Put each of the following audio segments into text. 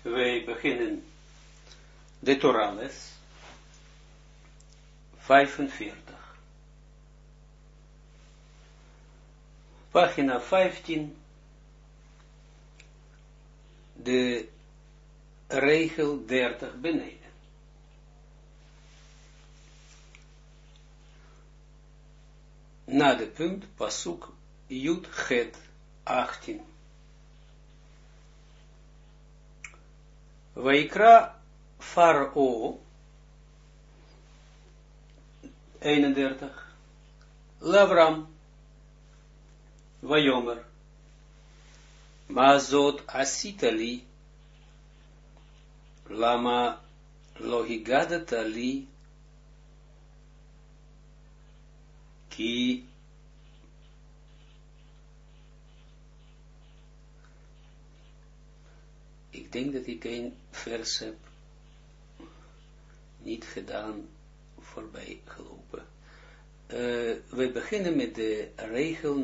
Wij beginnen de Torah-les 45. Pagina 15, de regel 30 beneden. Na de punt, pasuk, Yud Het 18. Vaikra Farao 31. Lavram Vayomer Mazot Asitali Lama Lohigadatali Ki ik denk dat ik een vers heb niet gedaan, voorbij gelopen. We beginnen met de regel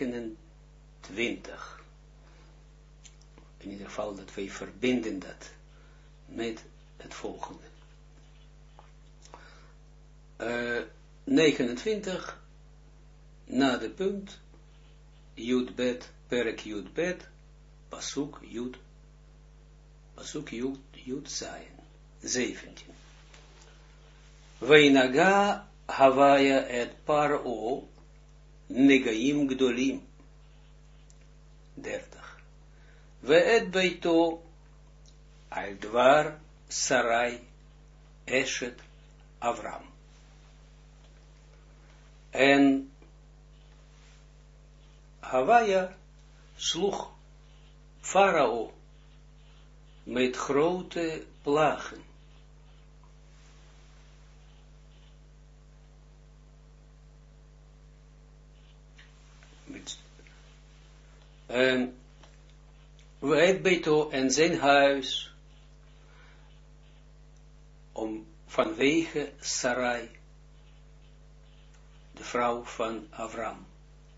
29. In ieder geval dat wij verbinden dat met het volgende. 29, na de punt, Yud Bet, Perek Yud Bet, Pasuk Yud Zayin, 17. Veinaga Havaya et Paro Negaim Gdolim, 30. Ve et Beito al Dvar Sarai Eshet Avram. En Havaya sloeg Farao met grote plagen. Het Beito en zijn huis, vanwege Sarai, de vrouw van Avram.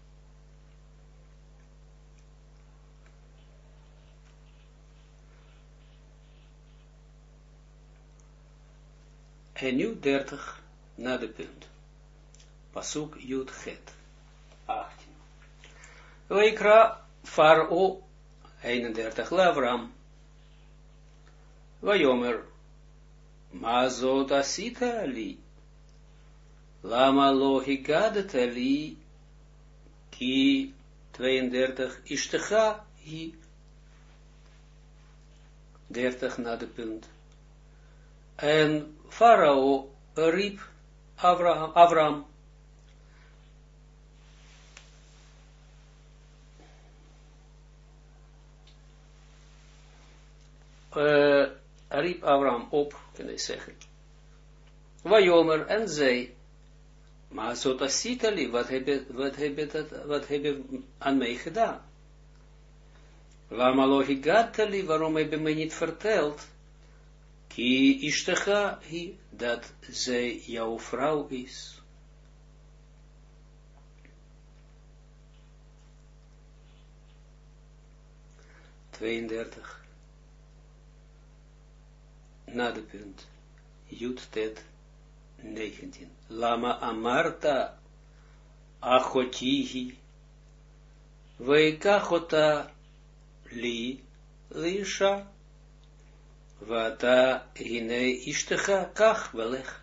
En nu 30 na de punt. Pasuk Yud Het 18. Vaikra Farao 31 Lavram Vayomer Mazot Asita li Lama lo higadata li Ki 32 Ishtecha hi 30 na de punt. En Farao riep Avram riep Avram op, kan je zeggen. Vayomer en zei, maar zo asitali, wat heb je aan mij gedaan? Lama lo higatali, waarom heb je mij niet verteld? Ki ishtecha hi, dat zij jouw vrouw is. Na de punt, Yud Tet 19. Lama amarta achotihi veikachota li lisha vata hine ishtecha kach welech.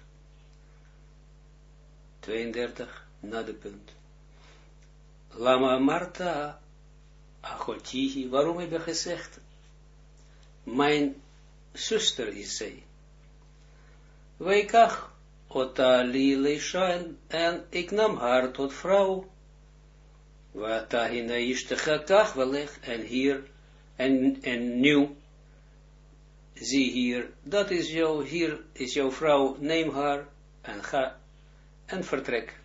32 na de punt. Lama amarta achotihi, waarom heb je gezegd, mijn zuster is zij. Weikach ota li leisha, en ik nam haar tot vrouw. Wata hina ishtecha kach welech, en hier, en nu, zie hier, dat is hier is jouw vrouw, neem haar, en ga, en vertrek.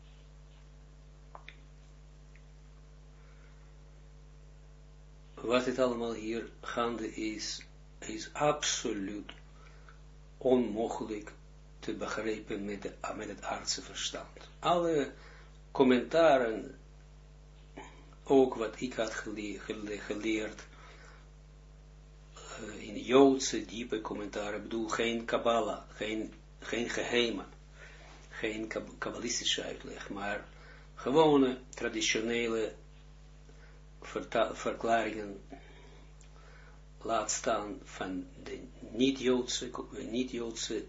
Wat het allemaal hier gaande is absoluut onmogelijk te begrijpen met het aardse verstand. Alle commentaren, ook wat ik had geleerd, in Joodse diepe commentaren, ik bedoel geen Kabbalah, geen geheime, geen kabbalistische uitleg, maar gewone traditionele verklaringen laat staan van de niet-Joodse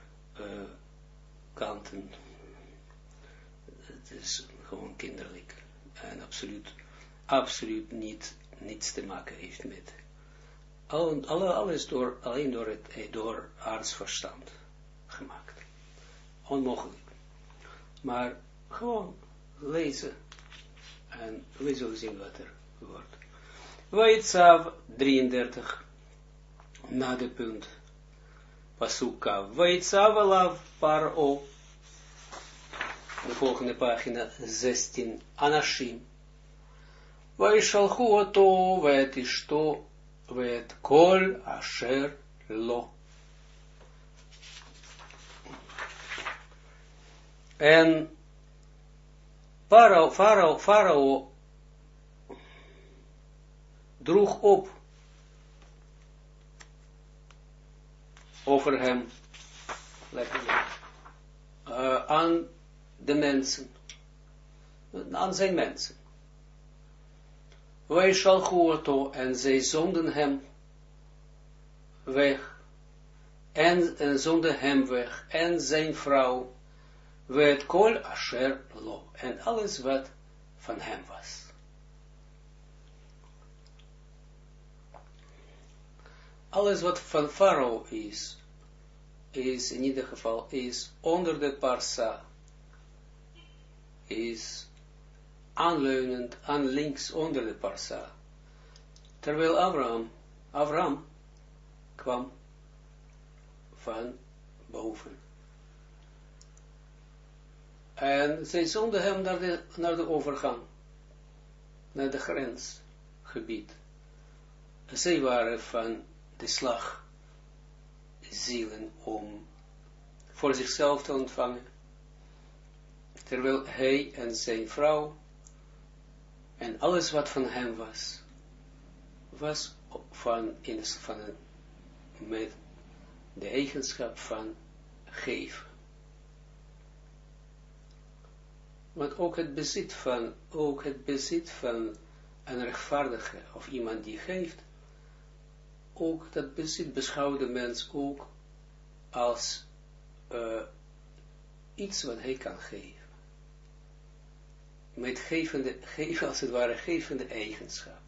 kanten. Het is gewoon kinderlijk en absoluut niets te maken heeft met alles alleen door artsverstand gemaakt. Onmogelijk. Maar gewoon lezen en we zullen zien wat er wordt. Waitzav 33 na de punt Pasuka. Waitzav alav paro. De volgende pagina 16. Anashim. Vaishalchu oto vet ishto vet kol asher lo. En Farao droeg op over hem aan de mensen, aan zijn mensen. Wij shalchuoto en zij zonden hem weg en zonden hem weg en zijn vrouw werd kol asher lo en alles wat van hem was. Alles wat van Farao is in ieder geval, is onder de parsa, is aanleunend aan links onder de parsa. Terwijl Abraham kwam van boven. En zij zonden hem naar de overgang, naar de grensgebied. Zij waren van de slag zielen om voor zichzelf te ontvangen, terwijl hij en zijn vrouw en alles wat van hem was met de eigenschap van geven. Want ook het bezit van een rechtvaardige of iemand die geeft, ook dat bezit beschouwt de mens ook als iets wat hij kan geven. Met geven als het ware gevende eigenschap.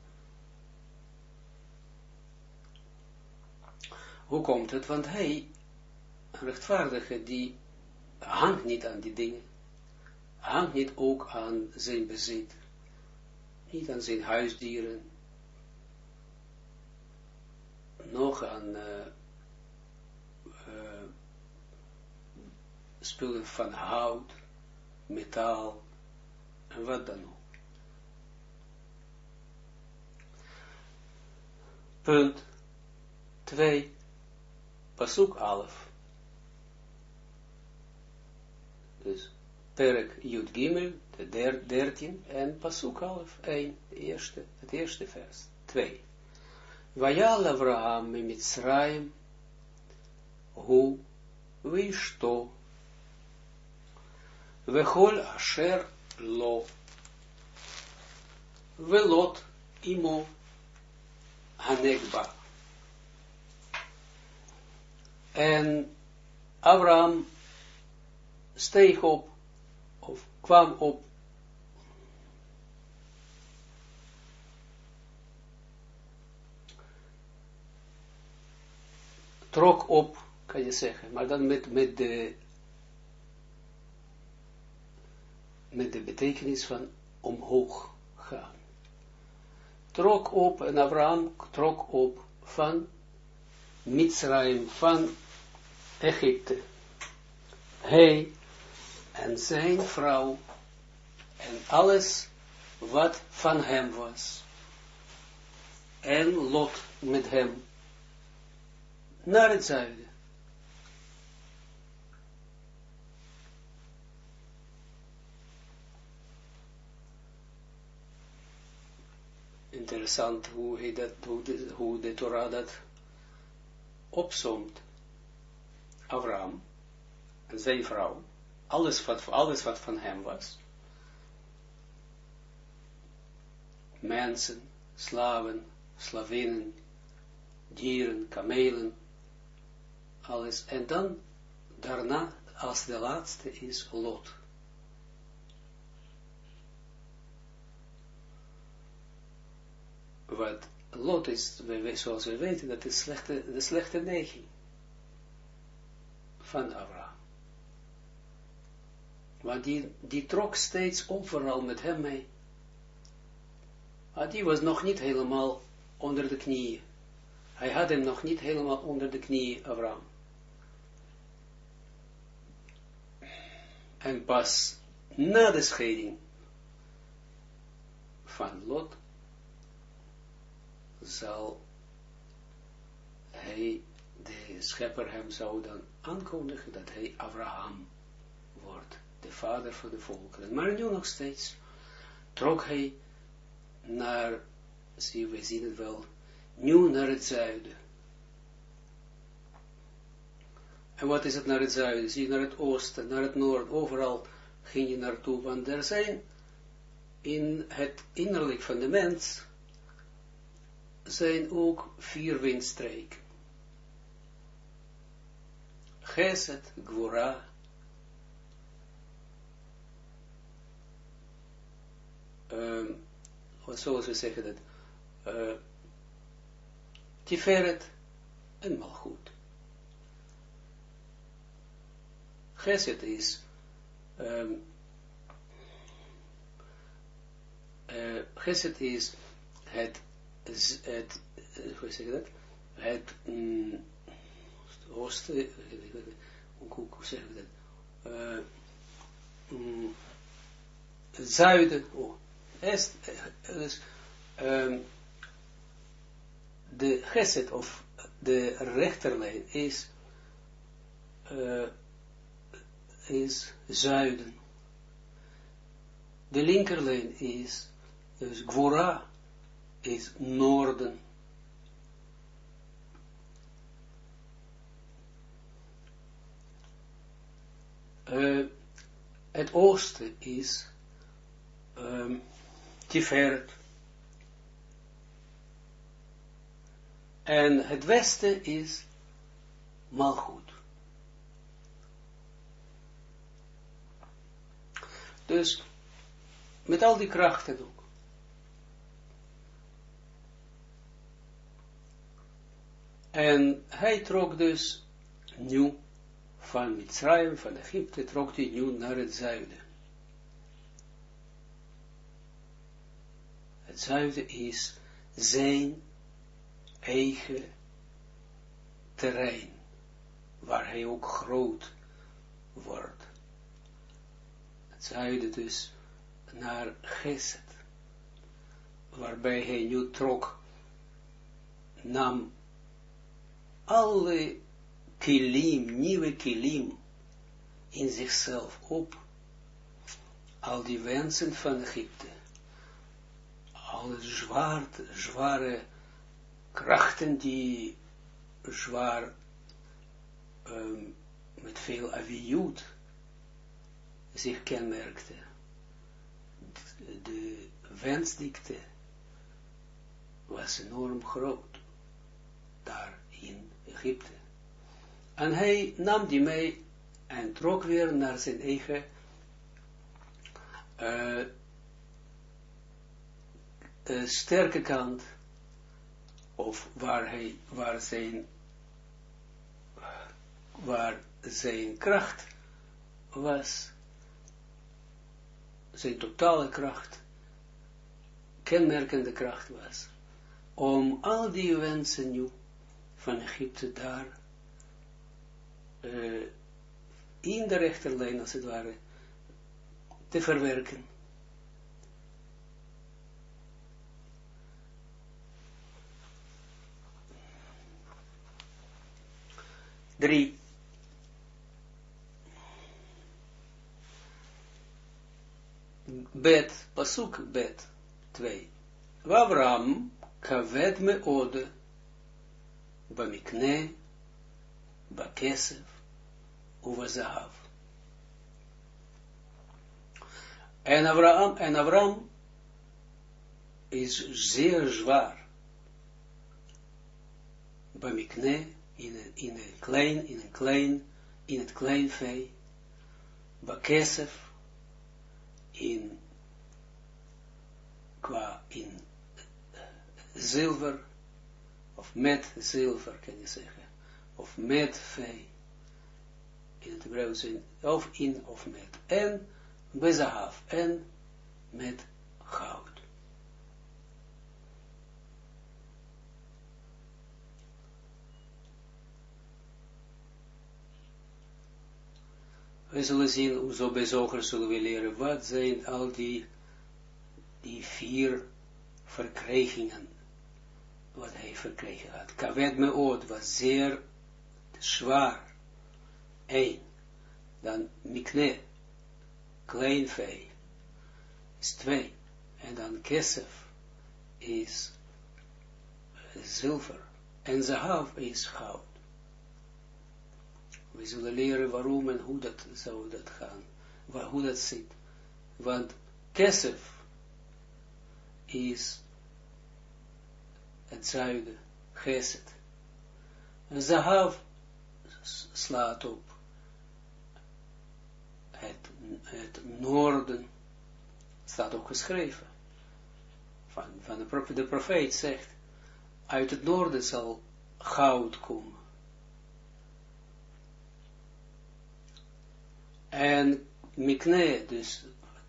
Hoe komt het? Want hij, een rechtvaardige, die hangt niet aan die dingen. Hangt niet ook aan zijn bezit. Niet aan zijn huisdieren. Nog aan spullen van hout, metaal en wat dan ook. Punt 2, Pasuk 11. Dus Perek Yud Gimel, de 13 en Pasuk 11, 1, het eerste vers, 2. Vayal Avraham Mitzrayim, hu vishto, vechol asher lo, velot imo hanegba. En Abraham steeg op, of kwam op, trok op, kan je zeggen, maar dan met de betekenis van omhoog gaan. Trok op, en Abraham trok op van Mitzrayim, van Egypte. Hij en zijn vrouw en alles wat van hem was. En Lot met hem naar het zuiden. Interessant. interessant hoe de Torah dat opsomt. Abraham en zijn vrouw, alles wat van hem was, mensen, slaven, slavinnen, dieren, kamelen, alles, en dan daarna, als de laatste is Lot. Wat Lot is, zoals we weten, dat is de slechte neiging van Abraham. Want die trok steeds overal met hem mee. Maar die was nog niet helemaal onder de knieën. Hij had hem nog niet helemaal onder de knieën, Abraham. En pas na de scheiding van Lot zal hij, de schepper hem zou dan aankondigen dat hij Abraham wordt, de vader van de volkeren. Maar nu nog steeds trok hij naar, we zien het wel, nu naar het zuiden. En wat is het naar het zuiden? Zie je naar het oosten, naar het noorden, overal ging je naartoe, want er zijn in het innerlijk van de mens zijn ook 4 windstreken. Gesed, Gvora, zoals we zeggen dat, Tiferet en Malchut. Gesed is, Gesed is hoe zeg je dat? Het oosten, hoe zeg je dat? Het zuiden, dus, de gesed of de rechterlijn is zuiden. De linkerlijn is, dus Gvora is noorden. Het oosten is Tiferet. En het westen is Malchut. Dus met al die krachten ook. En hij trok dus nu van Mitzrayim, van Egypte, trok hij nu naar het zuiden. Het zuiden is zijn eigen terrein, waar hij ook groot wordt. Het zuiden dus naar Gesed, waarbij hij nu trok, nam alle kilim, nieuwe kilim in zichzelf op, al die wensen van Egypte, alle zware krachten die zwaar, met veel aviut zich kenmerkte, de wensdikte was enorm groot, daar in Egypte. En hij nam die mee en trok weer naar zijn eigen sterke kant, of waar zijn kracht was, zijn totale kracht, kenmerkende kracht was, om al die wensen nu van Egypte daar in de rechterlijn, als het ware, te verwerken. Drie. Bet, pasuk bet, 2. Abraham kaved meode, bamikne, bakesef, uvazahav. En Abraham is zeer zwaar. Bamikne, in het klein vee. Bakesef, in zilver, of met zilver, kan je zeggen, of met vee, in het Hebreeuws, of in of met, en bezahav, en met goud. We zullen zien, zo bij Zoger zullen we leren, wat zijn al die 4 verkrijgingen, wat hij verkregen had. Kaved meod was zeer zwaar. 1. Dan mikne, klein vee, is 2. En dan kesef is zilver. En zahav is goud. We zullen leren waarom en hoe dat zou dat gaan. Hoe dat zit. Want kesef is het zuiden, Geset. En Zahav slaat op het noorden, staat ook geschreven. Van de profeet zegt, uit het noorden zal goud komen. En Mikne, dus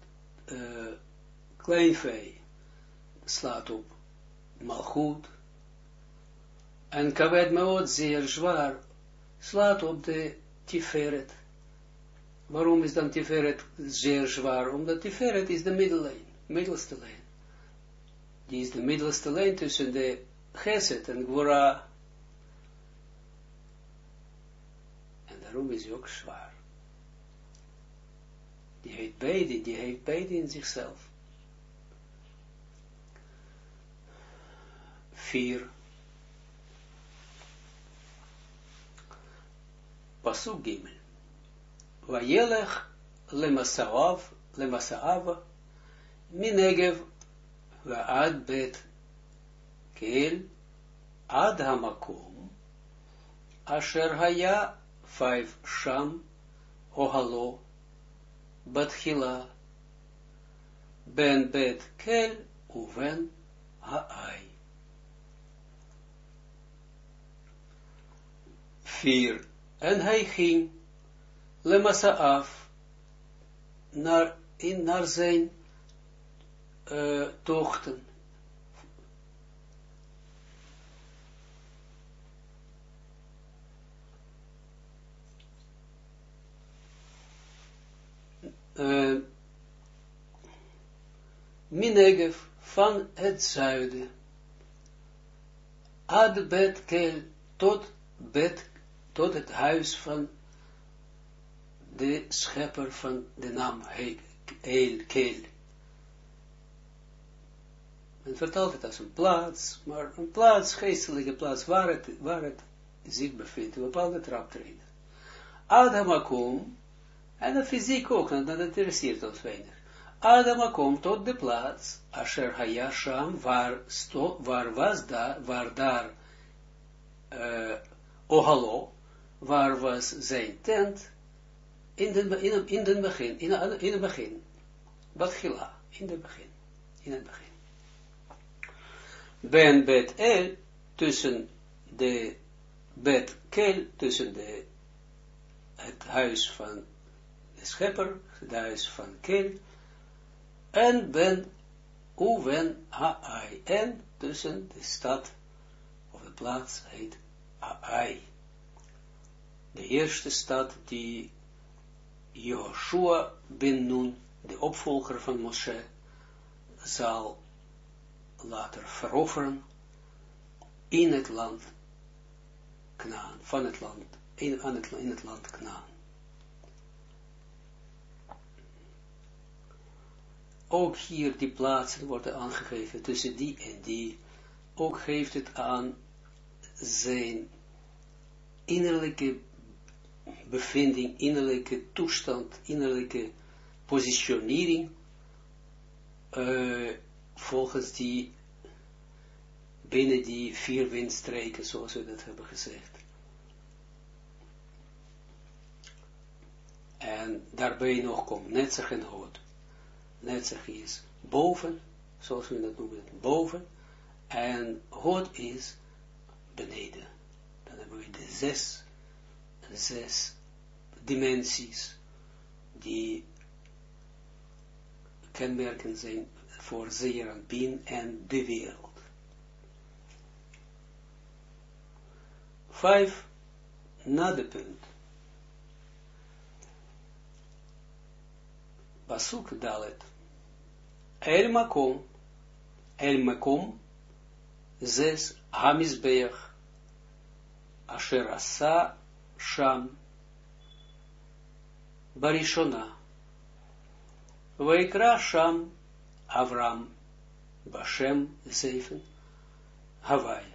kleinvee, slaat op Malchut. En Kaved Meod, zeer zwaar, slaat op de Tiferet. Waarom is dan Tiferet zeer zwaar? Omdat Tiferet is de middellijn, middelste lijn. Die is de middelste lijn tussen de Geset en Gwora. En daarom is hij ook zwaar. Die heeft beide in zichzelf. 4. Pasuk Gimel. Vayelech lemasaav minegev vaad bet kel ad hamakom asher haya 5 sham ohalo batchila ben bet kel uven haai. 4. En hij ging Lemasaaf naar zijn tochten. Minegev van het zuiden. Ad bet kel tot het huis van de schepper van de naam Kel. Men vertaalt het als een plaats, maar een plaats, geestelijke plaats, waar het zich bevindt, een bepaalde traptreden. Adamakom, en de fysiek ook, dat interesseert ons weinig. Adamakom tot de plaats, Asher Hayasham, waar daar Ohalo, waar was zijn tent, in het begin, Batchila, in het begin. Ben bet el, tussen de bet kel, tussen het huis van de schepper, het huis van kel, en ben uven haai, en tussen de stad, of de plaats heet Haai. De eerste stad die Joshua ben Nun, de opvolger van Moshe, zal later veroveren in het land Knaan, van het land, in het land Knaan. Ook hier die plaatsen worden aangegeven tussen die en die, ook geeft het aan zijn innerlijke bevinding, innerlijke toestand, innerlijke positionering, volgens die, binnen die 4 windstreken, zoals we dat hebben gezegd. En daarbij nog komt netzach en hod. Netzach is boven, zoals we dat noemen, boven, en hod is beneden. Dan hebben we de zes dimensies, die kenmerken zijn voor Zeer Anpin en de wereld. 5, na de punt. Pasuk Dalet. El makom, 6, Hamizbeach, Asher asa sham, Barishona, Vaikra sham, Avram, Bashem, 7, Hawaii.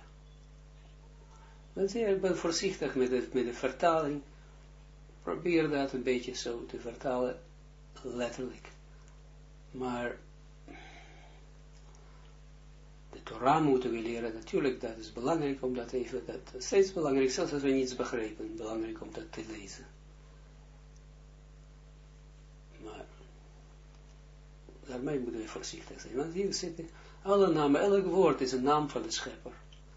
Ik ben voorzichtig met de vertaling. Probeer dat een beetje zo te vertalen, letterlijk. Maar de Torah moeten we leren, natuurlijk, dat is belangrijk om dat even, dat is steeds belangrijk, zelfs als we niets begrijpen, belangrijk om dat te lezen. Maar daarmee moeten we voorzichtig zijn, want hier zitten alle namen, elk woord is een naam van de schepper.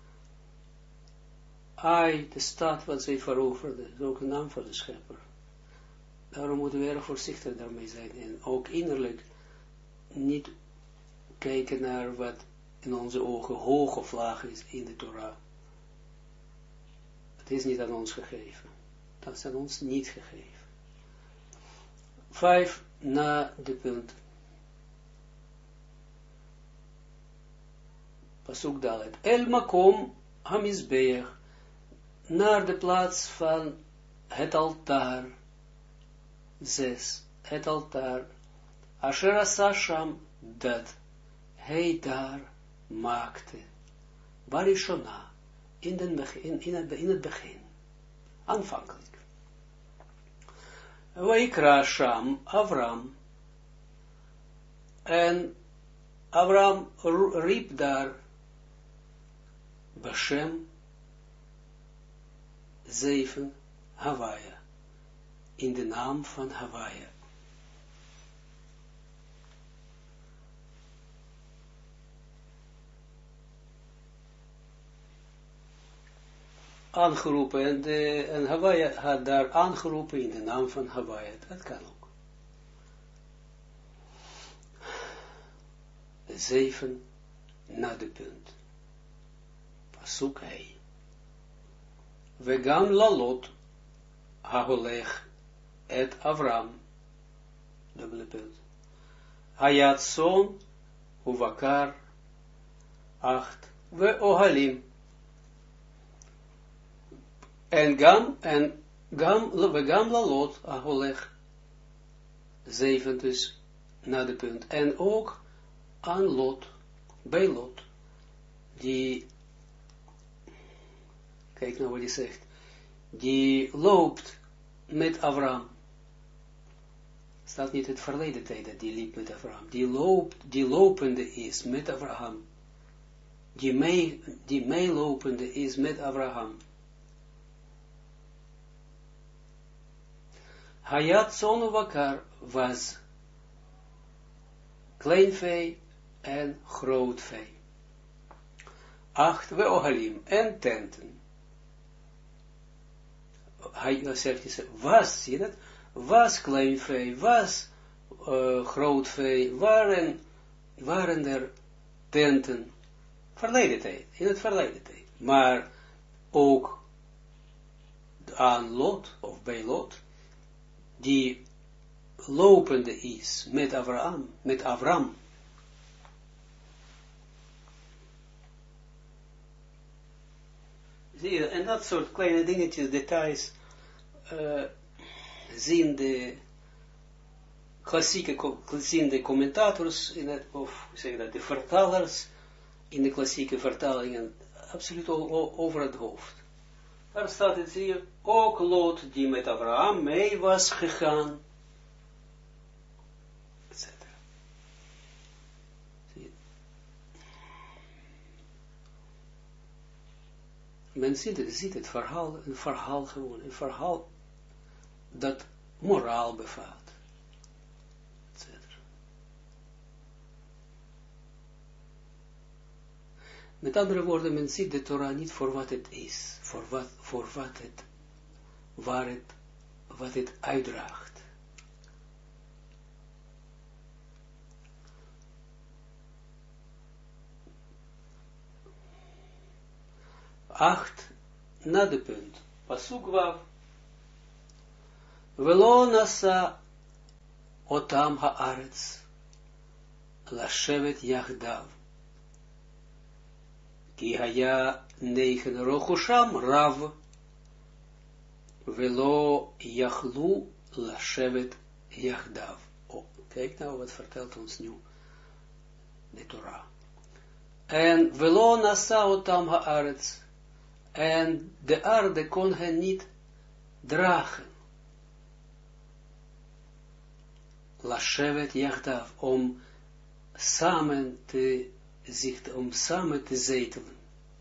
Ai, de stad wat zij veroverde, is ook een naam van de schepper. Daarom moeten we erg voorzichtig daarmee zijn. En ook innerlijk niet kijken naar wat in onze ogen hoog of laag is in de Torah. Het is niet aan ons gegeven. Dat is aan ons niet gegeven. 5, na de punt. Pasuk Dalet. El makom hamizbeach. Naar de plaats van het altaar. 6. Het altaar. Asher asa sham, dat hij daar maakte. Barishona, in het begin. Aanvankelijk. Vaikra sham, Avram. En Avram riep daar Bashem 7, Hawaii, in de naam van Hawaii. Aangeroepen, en Hawaii had daar aangeroepen in de naam van Hawaii, dat kan ook. 7, na de punt. Pasuk hei. Vegam lalot haholech et Avram, dubbele punt. Hayat son uvakar 8 we ohalim. En vegam lalot haholech 7 dus na de punt. En ook aan Lot, bij Lot, die, kijk nou wat hij zegt, die loopt met Avram. Staat niet het verleden tijd dat die liep met Avram. Die lopende is met Abraham. Die meelopende is met Abraham. Hayat zon wakar was kleinvee en grootvee. 8 we ohalim en tenten. Hij zegt, was, zie je dat? Was kleinvee, was grootvee, waren er tenten, verleden tijd, in het verleden tijd. Maar ook aan Lot, of bij Lot, die lopende is met Avram. Zie je, en dat soort kleine dingetjes, details, zien de klassieke commentators, of zeg dat, de vertalers, in de klassieke vertalingen absoluut over het hoofd. Daar staat het hier, ook Lot die met Abraham mee was gegaan, etc. Men ziet het verhaal, een verhaal gewoon, een verhaal dat moraal bevat, etc. Met andere woorden, men ziet de Torah niet voor wat het is, voor wat het uitdraagt. Acht, na de punt, pasuk wav, velo nasa otam haaretz, lashevet yachdav, ki haya 9 rochusham rav, velo yachlu lashevet yachdav. Oh, kijk nou wat vertelt ons nu de Torah. En velo nasa otam haaretz, en de aarde kon hen niet dragen. Lashevet yachdav, om samen te zetelen.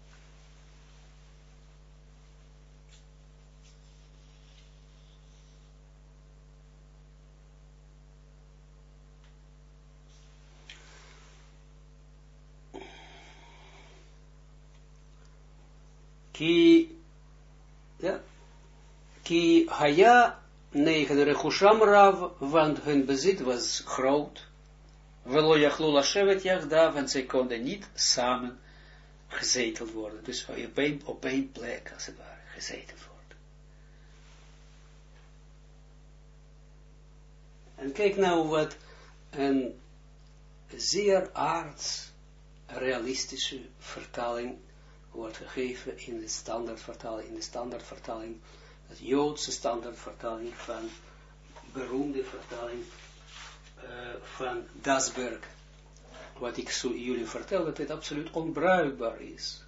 Ki haya 9 rechusham rav, want hun bezit was groot. Velo yachlu lashevet yachdav, en zij konden niet samen gezeteld worden. Dus op één plek, als het ware, gezeteld worden. En kijk nou wat een zeer aards, realistische vertaling wordt gegeven in de standaardvertaling, de Joodse standaardvertaling van, beroemde vertaling van Dasberg, wat ik jullie vertel, dat het absoluut onbruikbaar is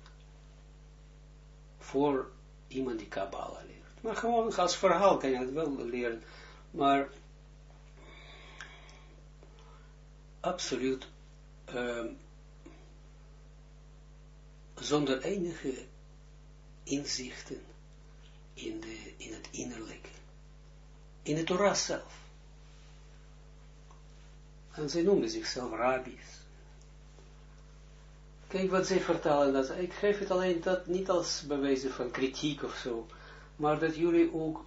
voor iemand die Kabbalah leert. Maar gewoon als verhaal kan je het wel leren, maar absoluut zonder enige inzichten in het innerlijke, in de Torah zelf. En zij noemen zichzelf rabbis. Kijk wat zij vertalen, ik geef het alleen dat niet als bewijzen van kritiek of zo, maar dat jullie ook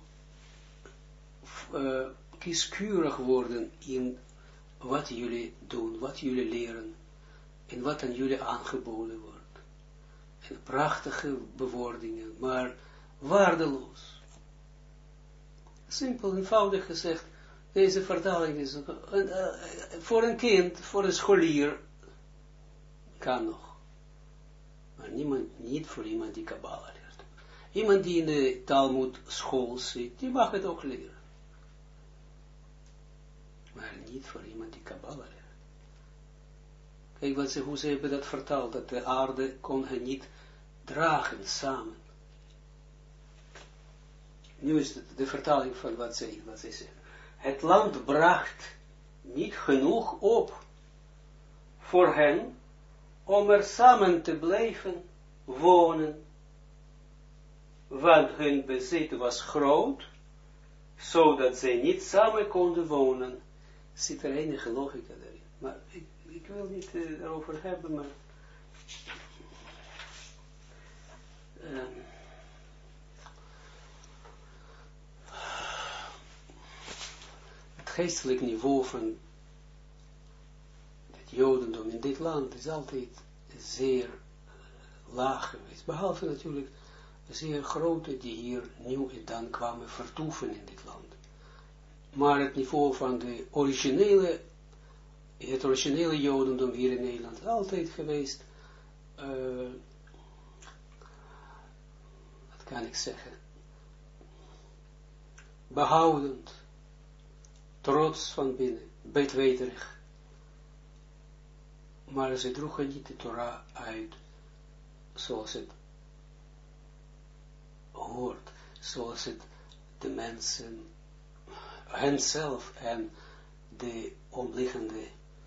kieskeurig worden in wat jullie doen, wat jullie leren, en wat aan jullie aangeboden wordt. En prachtige bewoordingen, maar waardeloos. Simpel, eenvoudig gezegd, deze vertaling is voor een kind, voor een scholier, kan nog. Maar niet voor iemand die Kabbalah leert. Iemand die in de Talmud school zit, die mag het ook leren. Maar niet voor iemand die Kabbalah leert. Kijk hoe ze hebben dat vertaald, dat de aarde kon hen niet dragen samen. Nu is het de vertaling van wat zij zeggen. Het land bracht niet genoeg op voor hen om er samen te blijven wonen, want hun bezit was groot, zodat zij niet samen konden wonen. Zit er enige logica daarin. Maar ik wil niet erover hebben, maar het geestelijk niveau van het Jodendom in dit land is altijd zeer laag geweest, behalve natuurlijk zeer grote die hier nu en dan kwamen vertoeven in dit land. Maar het niveau van het originele Jodendom hier in Nederland is altijd geweest, wat kan ik zeggen, behoudend, trots van binnen, bedweterig, maar ze droegen niet de Torah uit zoals het hoort, zoals het de mensen, henzelf en de omliggende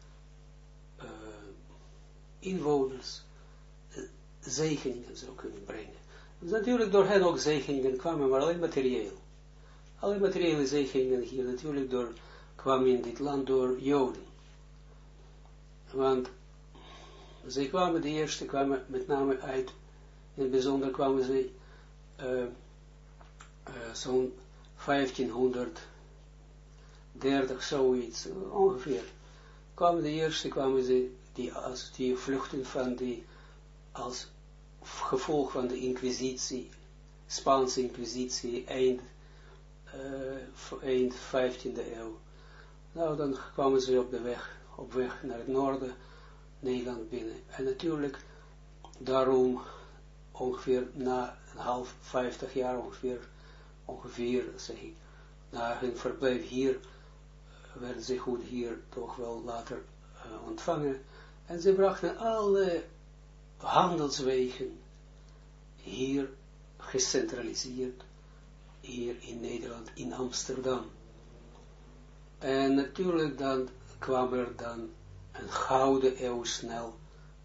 inwoners zegeningen zou kunnen brengen. Dus natuurlijk door hen ook zegeningen kwamen, maar alleen materieel. Alle materiële zegeningen hier natuurlijk kwamen in dit land door Joden. Want zij kwamen, de eerste kwamen met name uit, in het bijzonder kwamen ze zo'n 1530, zoiets, ongeveer. Kwamen de eerste, kwamen ze, die vluchten van die, als gevolg van de inquisitie, Spaanse inquisitie, eind 15e eeuw. Nou, dan kwamen ze op weg naar het noorden, Nederland binnen. En natuurlijk, daarom, ongeveer na een 50 jaar, ongeveer zeg ik, na hun verblijf hier, werden ze goed hier toch wel later ontvangen. En ze brachten alle handelswegen hier gecentraliseerd, hier in Nederland, in Amsterdam. En natuurlijk dan kwam er dan een gouden eeuw snel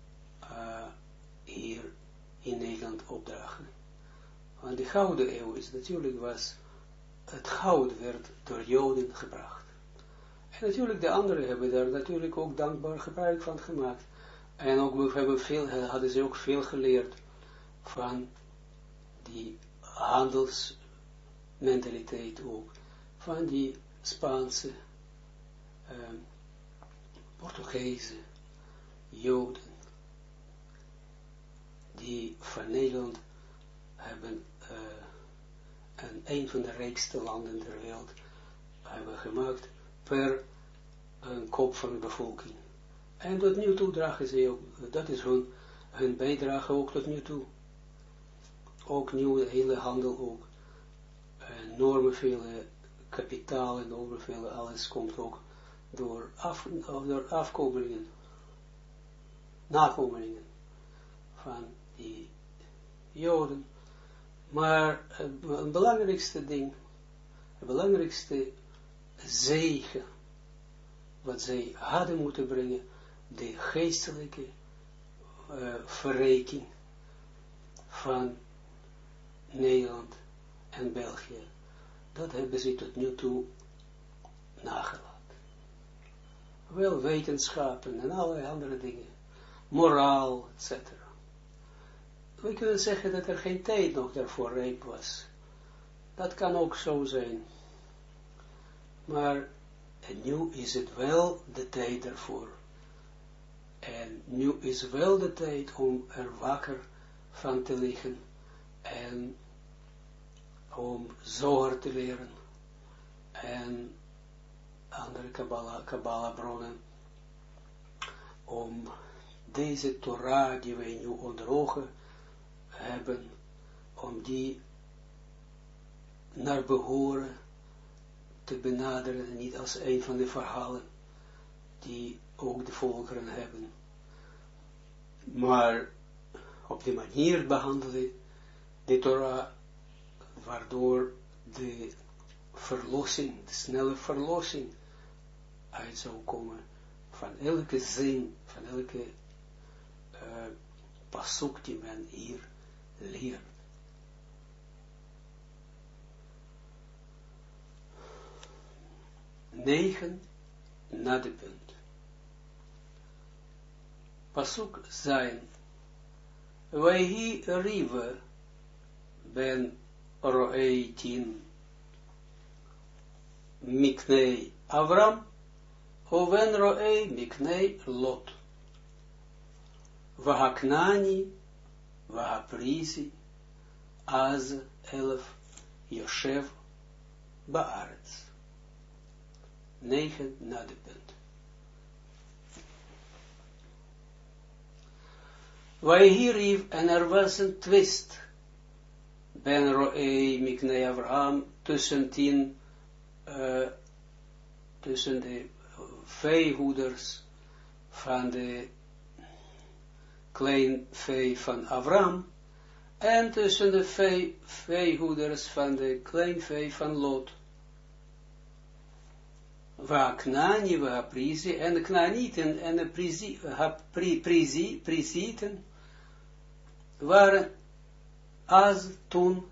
hier in Nederland opdragen. Want de gouden eeuw is natuurlijk het goud werd door Joden gebracht. En natuurlijk de anderen hebben daar natuurlijk ook dankbaar gebruik van gemaakt. En ook hadden ze ook veel geleerd van die handelsmentaliteit ook, van die Spaanse, Portugezen, Joden, die van Nederland hebben een van de rijkste landen ter wereld hebben gemaakt per een kop van de bevolking. En tot nu toe dragen ze ook, dat is hun bijdrage ook tot nu toe. Ook nieuwe hele handel ook. Enorme vele kapitaal, enorme vele alles komt ook door afkomelingen, nakomelingen van die Joden. Maar het belangrijkste ding, het belangrijkste zegen, wat zij hadden moeten brengen, de geestelijke verrijking van Nederland en België, dat hebben ze tot nu toe nagelaten. Wel wetenschappen en allerlei andere dingen, moraal, etc. We kunnen zeggen dat er geen tijd nog daarvoor rijp was. Dat kan ook zo zijn. Maar nu is het wel de tijd daarvoor. En nu is wel de tijd om er wakker van te liggen en om Zohar te leren en andere Kabbalah bronnen, om deze Torah die wij nu onder ogen hebben, om die naar behoren te benaderen, niet als een van de verhalen die ook de volkeren hebben, maar op die manier behandelen de Torah, waardoor de verlossing, de snelle verlossing uit zou komen van elke zin, van elke pasuk die men hier leert. Negen na de punt. Pasuk zijn. Wehi rive ben roei 10 miknei Avram oven roei miknei Lot. Vahaknani vahaprizi az 11 Yoshev Baaretz. 9 na de punt. Waihiriv, en er was een twist ben roei miknei Avraham tussen tussen de veehoeders van de kleinvee van Avram, en tussen de veehoeders van de kleinvee van Lot. Waar Knani, waar Prizi, en de Knanieten en de Prizieten waren als toen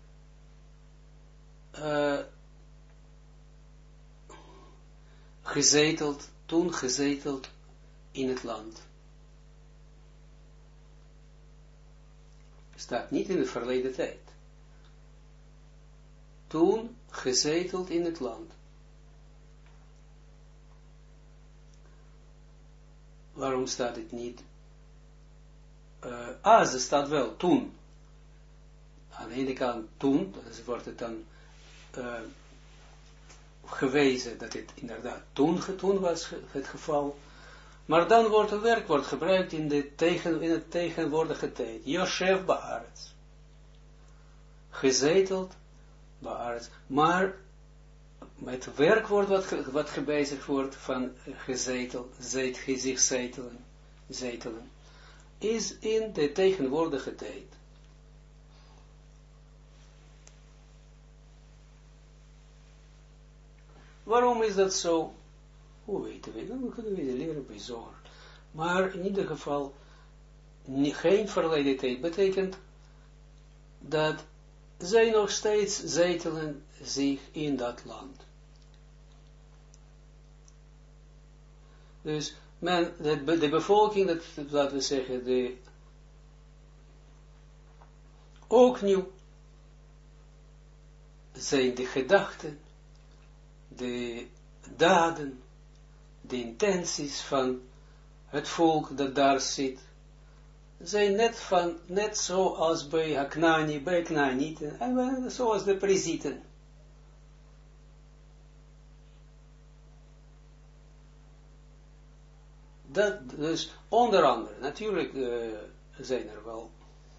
gezeteld in het land. Staat niet in de verleden tijd. Toen gezeteld in het land. Waarom staat het niet? Er staat wel toen. Aan de ene kant toen, dus wordt het dan gewezen dat het inderdaad toen was het geval. Maar dan wordt het werkwoord gebruikt in het tegenwoordige tijd. Yoshev ba'aretz. Gezeteld ba'aretz. Maar het werkwoord wat gebezigd wordt van gezeteld, zich zetelen, is in de tegenwoordige tijd. Waarom is dat zo? Hoe weten we? Dan kunnen we leren bij Zohar. Maar in ieder geval, geen verleden tijd betekent dat zij nog steeds zetelen zich in dat land. Dus de bevolking, laten we zeggen, ook nieuw zijn de gedachten, de daden, de intenties van het volk dat daar zit, zijn net zoals bij Haknani, bij Knanieten, en zoals de Prizieten. Dat dus, onder andere, natuurlijk zijn er wel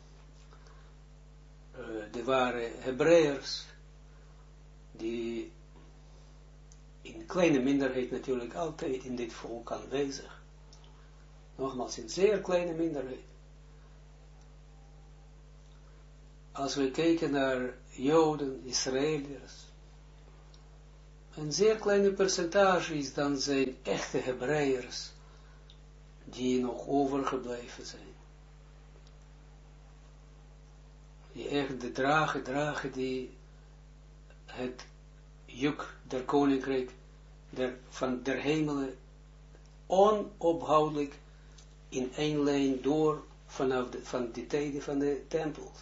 de ware Hebreërs, die in kleine minderheid natuurlijk altijd in dit volk aanwezig. Nogmaals, in zeer kleine minderheid. Als we kijken naar Joden, Israëliërs, een zeer kleine percentage is dan zijn echte Hebreërs, die nog overgebleven zijn. Die echt de dragen die het juk der koninkrijk der hemelen onophoudelijk in één lijn door van de tijden van de tempels.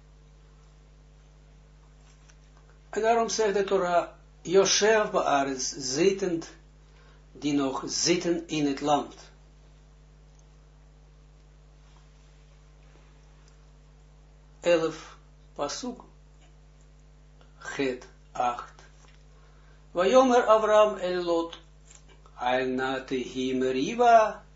En daarom zegt de Torah, Yoshev ba'aretz, zitend, die nog zitten in het land. Pasuk, Het 8. Vayomer Avram el Lot, al na tehi meriva,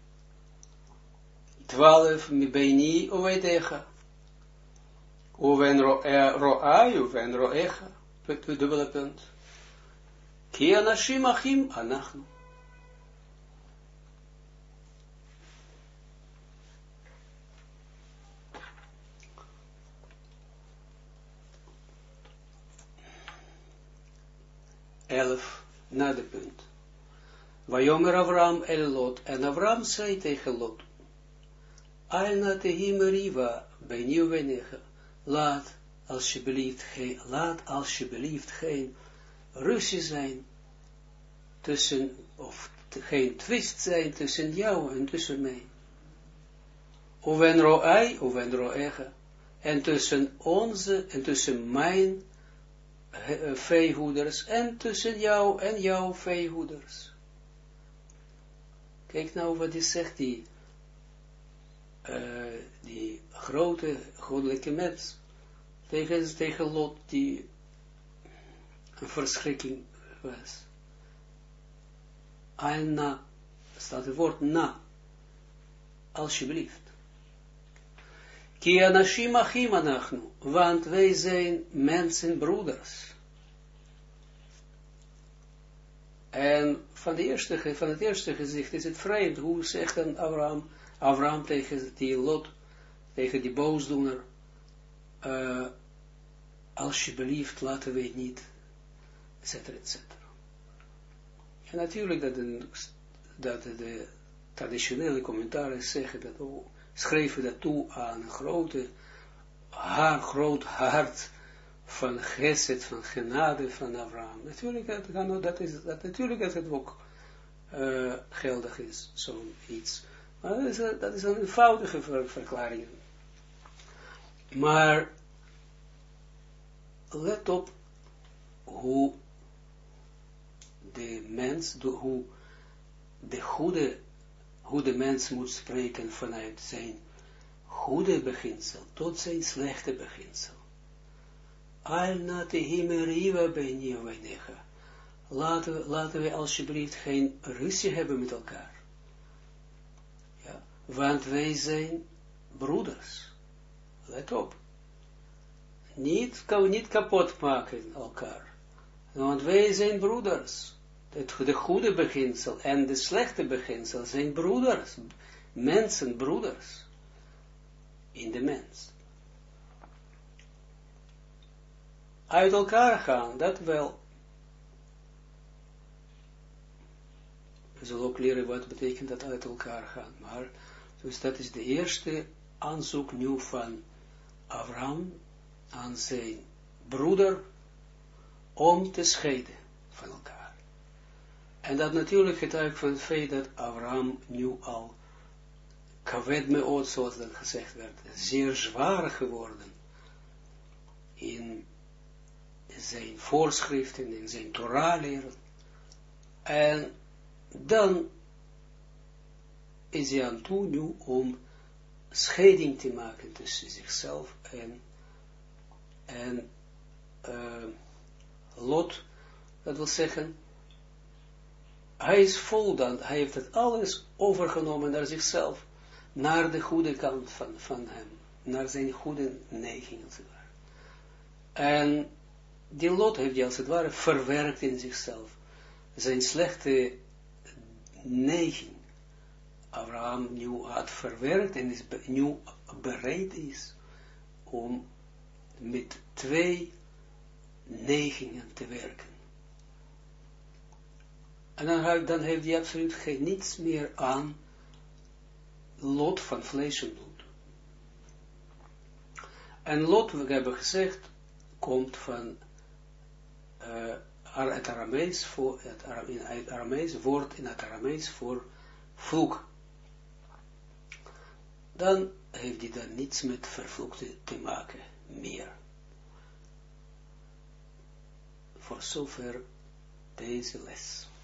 12 mibeini uvedecha, uven ro'ai, uven ro'echa, dubbele punt. Ki anashim achim anachnu. Na de punt. Vayomer Avram el Lot, en Avram zei tegen Lot, al na tehi meriva, beini uvenecha, laat alsjeblieft geen ruzie zijn tussen, of geen twist zijn tussen jou en tussen mij. Uven ro'ai, uven ro'echa, en tussen onze, en tussen mijn veehoeders, en tussen jou en jouw veehoeders. Kijk nou wat die zegt, die grote goddelijke mens, tegen Lot, die een verschrikking was. Al na, staat het woord na, alsjeblieft. Ki anashim achim anachnu, want wij zijn mensenbroeders. En van het eerste gezicht is het vreemd, hoe zegt dan Abraham, Abraham tegen die Lot, tegen die boosdoener, alsjeblieft laten wij niet, et cetera, et cetera. En natuurlijk dat de traditionele commentaren zeggen dat, schrijven dat toe aan een groot hart van gesed, van genade van Abraham. Natuurlijk dat het ook geldig is, zoiets. Maar dat is een eenvoudige verklaring. Maar let op hoe de mens, hoe de mens moet spreken vanuit zijn goede beginsel tot zijn slechte beginsel. Al na te himeriva beni weinecha. Laten we alsjeblieft geen ruzie hebben met elkaar. Ja, want wij zijn broeders. Let op. Niet kapot maken elkaar. Want wij zijn broeders. De goede beginsel en de slechte beginsel zijn broeders. Mensen, broeders. In de mens. Uit elkaar gaan, dat wel. We zullen ook leren wat betekent dat uit elkaar gaan. Maar, dus dat is de eerste aanzoek nu van Abraham aan zijn broeder om te scheiden van elkaar. En dat natuurlijk getuigt van het feit dat Abraham nu al kaved meot, zoals dat gezegd werd, zeer zwaar geworden in zijn voorschriften, in zijn Torah leren. En dan is hij aan toe nu om scheiding te maken tussen zichzelf en Lot. Dat wil zeggen, hij is vol dan, hij heeft het alles overgenomen naar zichzelf, naar de goede kant van hem, naar zijn goede neiging, als het ware. En die Lot heeft hij als het ware verwerkt in zichzelf. Zijn slechte neiging, Abraham nu had verwerkt en is nu bereid is om met twee neigingen te werken. En dan heeft hij absoluut niets meer aan Lot van vlees en bloed. En Lot, we hebben gezegd, komt van het Aramees voor het Aramees woord in het Aramees voor vloek. Dan heeft hij dan niets met vervloekte te maken meer. Voor zover deze les.